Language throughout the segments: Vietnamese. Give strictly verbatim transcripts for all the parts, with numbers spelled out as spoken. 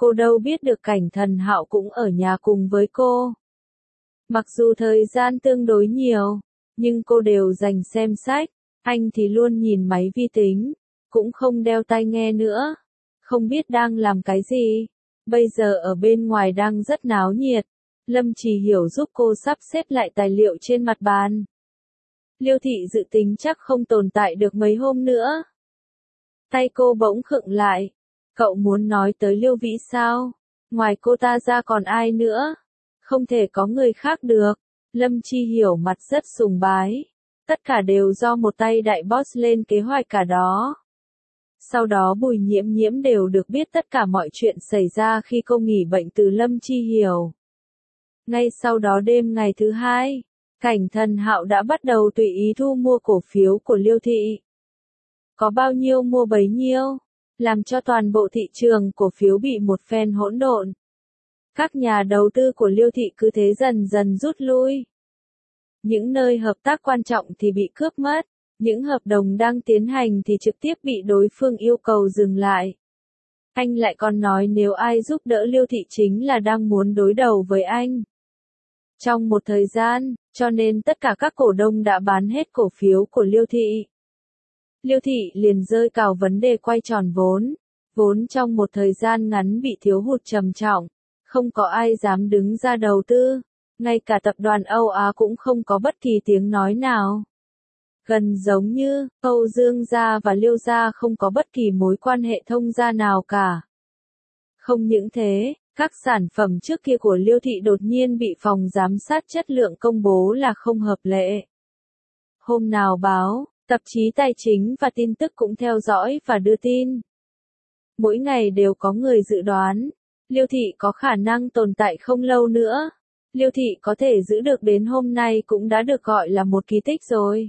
Cô đâu biết được Cảnh Thần Hạo cũng ở nhà cùng với cô. Mặc dù thời gian tương đối nhiều, nhưng cô đều dành xem sách, anh thì luôn nhìn máy vi tính, cũng không đeo tai nghe nữa, không biết đang làm cái gì. Bây giờ ở bên ngoài đang rất náo nhiệt, Lâm Trì Hiểu giúp cô sắp xếp lại tài liệu trên mặt bàn. Liêu Thị dự tính chắc không tồn tại được mấy hôm nữa. Tay cô bỗng khựng lại. Cậu muốn nói tới Liêu Vĩ sao? Ngoài cô ta ra còn ai nữa? Không thể có người khác được. Lâm Chi Hiểu mặt rất sùng bái. Tất cả đều do một tay đại boss lên kế hoạch cả đó. Sau đó Bùi Nhiễm Nhiễm đều được biết tất cả mọi chuyện xảy ra khi cô nghỉ bệnh từ Lâm Chi Hiểu. Ngay sau đó đêm ngày thứ hai, Cảnh Thần Hạo đã bắt đầu tùy ý thu mua cổ phiếu của Liêu Thị. Có bao nhiêu mua bấy nhiêu, làm cho toàn bộ thị trường cổ phiếu bị một phen hỗn độn. Các nhà đầu tư của Liêu Thị cứ thế dần dần rút lui. Những nơi hợp tác quan trọng thì bị cướp mất, những hợp đồng đang tiến hành thì trực tiếp bị đối phương yêu cầu dừng lại. Anh lại còn nói nếu ai giúp đỡ Liêu Thị chính là đang muốn đối đầu với anh. Trong một thời gian, cho nên tất cả các cổ đông đã bán hết cổ phiếu của Liêu Thị. Liêu Thị liền rơi vào vấn đề quay tròn vốn, vốn trong một thời gian ngắn bị thiếu hụt trầm trọng, không có ai dám đứng ra đầu tư, ngay cả tập đoàn Âu Á cũng không có bất kỳ tiếng nói nào. Gần giống như, Âu Dương gia và Liêu gia không có bất kỳ mối quan hệ thông gia nào cả. Không những thế, các sản phẩm trước kia của Liêu Thị đột nhiên bị phòng giám sát chất lượng công bố là không hợp lệ. Hôm nào báo, tạp chí tài chính và tin tức cũng theo dõi và đưa tin. Mỗi ngày đều có người dự đoán, Liêu Thị có khả năng tồn tại không lâu nữa. Liêu Thị có thể giữ được đến hôm nay cũng đã được gọi là một kỳ tích rồi.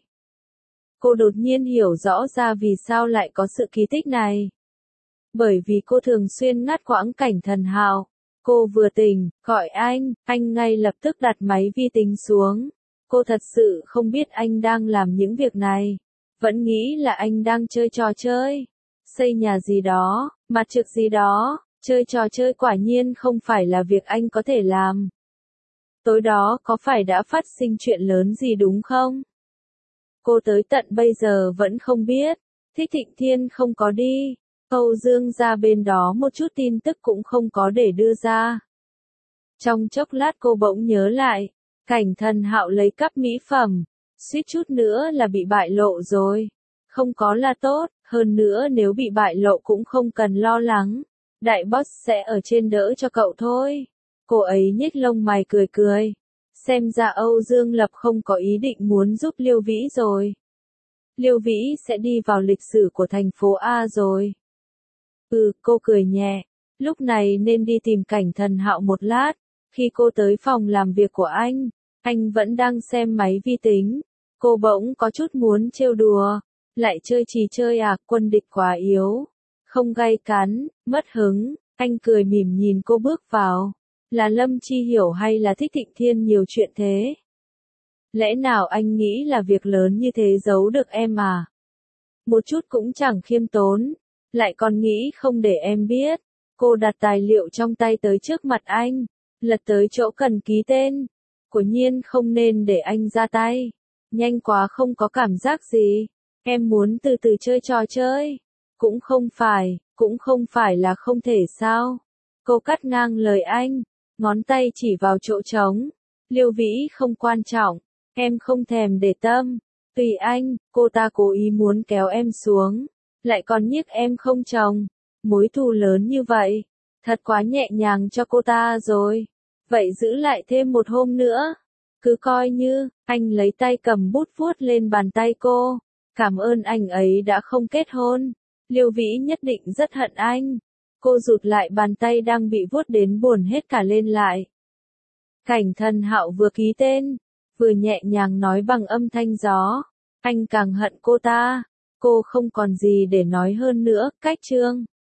Cô đột nhiên hiểu rõ ra vì sao lại có sự kỳ tích này. Bởi vì cô thường xuyên ngắt quãng Cảnh Thần Hạo. Cô vừa tỉnh, gọi anh, anh ngay lập tức đặt máy vi tính xuống. Cô thật sự không biết anh đang làm những việc này. Vẫn nghĩ là anh đang chơi trò chơi. Xây nhà gì đó, mặt trực gì đó, chơi trò chơi quả nhiên không phải là việc anh có thể làm. Tối đó có phải đã phát sinh chuyện lớn gì đúng không? Cô tới tận bây giờ vẫn không biết. Thích Thịnh Thiên không có đi. Âu Dương ra bên đó một chút tin tức cũng không có để đưa ra. Trong chốc lát cô bỗng nhớ lại. Cảnh Thần Hạo lấy cắp mỹ phẩm. Suýt chút nữa là bị bại lộ rồi. Không có là tốt, hơn nữa nếu bị bại lộ cũng không cần lo lắng. Đại boss sẽ ở trên đỡ cho cậu thôi. Cô ấy nhếch lông mày cười cười. Xem ra Âu Dương Lập không có ý định muốn giúp Liêu Vĩ rồi. Liêu Vĩ sẽ đi vào lịch sử của thành phố A rồi. Ừ, cô cười nhẹ. Lúc này nên đi tìm Cảnh Thần Hạo một lát. Khi cô tới phòng làm việc của anh, anh vẫn đang xem máy vi tính. Cô bỗng có chút muốn trêu đùa. Lại chơi trì chơi à, quân địch quá yếu. Không gay cắn, mất hứng. Anh cười mỉm nhìn cô bước vào. Là Lâm Chi Hiểu hay là Thích Thịnh Thiên nhiều chuyện thế? Lẽ nào anh nghĩ là việc lớn như thế giấu được em à? Một chút cũng chẳng khiêm tốn. Lại còn nghĩ không để em biết. Cô đặt tài liệu trong tay tới trước mặt anh. Lật tới chỗ cần ký tên. Quả nhiên không nên để anh ra tay. Nhanh quá không có cảm giác gì. Em muốn từ từ chơi trò chơi. Cũng không phải, cũng không phải là không thể sao. Cô cắt ngang lời anh. Ngón tay chỉ vào chỗ trống. Liêu Vĩ không quan trọng. Em không thèm để tâm. Tùy anh, cô ta cố ý muốn kéo em xuống. Lại còn nhiếc em không chồng. Mối thù lớn như vậy. Thật quá nhẹ nhàng cho cô ta rồi. Vậy giữ lại thêm một hôm nữa. Cứ coi như, anh lấy tay cầm bút vuốt lên bàn tay cô. Cảm ơn anh ấy đã không kết hôn. Liêu Vĩ nhất định rất hận anh. Cô rụt lại bàn tay đang bị vuốt đến buồn hết cả lên lại. Cảnh Thần Hạo vừa ký tên, vừa nhẹ nhàng nói bằng âm thanh gió. Anh càng hận cô ta. Cô không còn gì để nói hơn nữa, cách chương.